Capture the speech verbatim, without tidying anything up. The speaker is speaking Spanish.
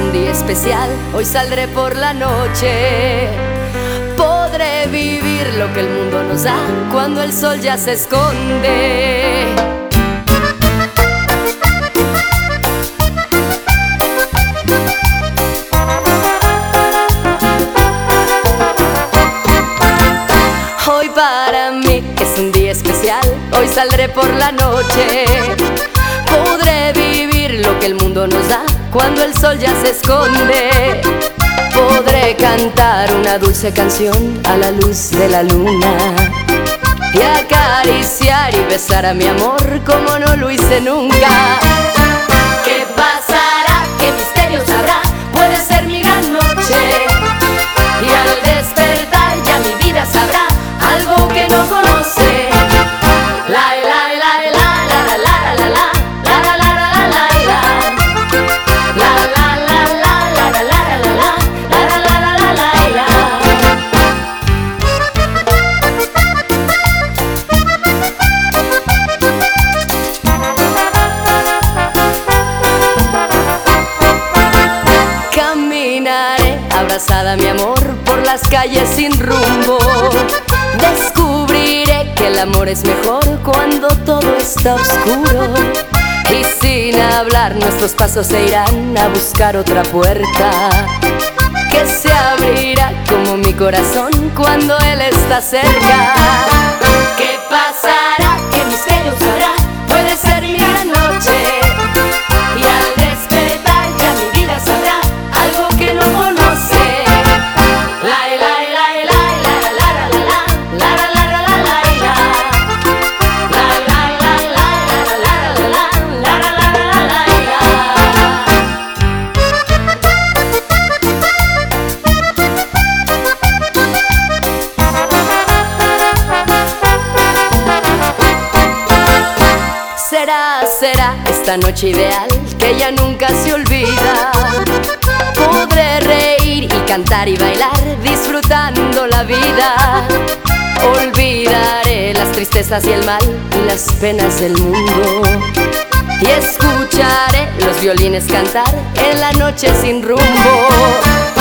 un día especial. Hoy saldré por la noche. Podré vivir lo que el mundo nos da cuando el sol ya se esconde. Hoy para mí es un día especial. Hoy saldré por la noche. Podré vivir lo que el mundo nos da cuando el sol ya se esconde. Podré cantar una dulce canción a la luz de la luna y acariciar y besar a mi amor como no lo hice nunca. ¿Qué pasará? ¿Qué misterios habrá? Puede ser mi gran noche, y al despertar ya mi vida sabrá algo que no conoce. La la la la la la la la la. Caminaré abrazada a mi amor por las calles sin rumbo. Descubriré que el amor es mejor cuando todo está oscuro. Y sin hablar nuestros pasos se irán a buscar otra puerta que se abrirá como mi corazón cuando él está cerca. ¿Qué pasará? ¿Qué misterios habrá? Puede ser mi gran noche, y al despertar ya mi vida sabrá algo que no conoce. La la la la la la la la la la la la la la la la la la Será, será esta noche ideal que ya nunca se olvida. Podré reír y cantar y bailar disfrutando la vida. Olvidaré las tristezas y el mal y las penas del mundo, y escucharé los violines cantar en la noche sin rumbo.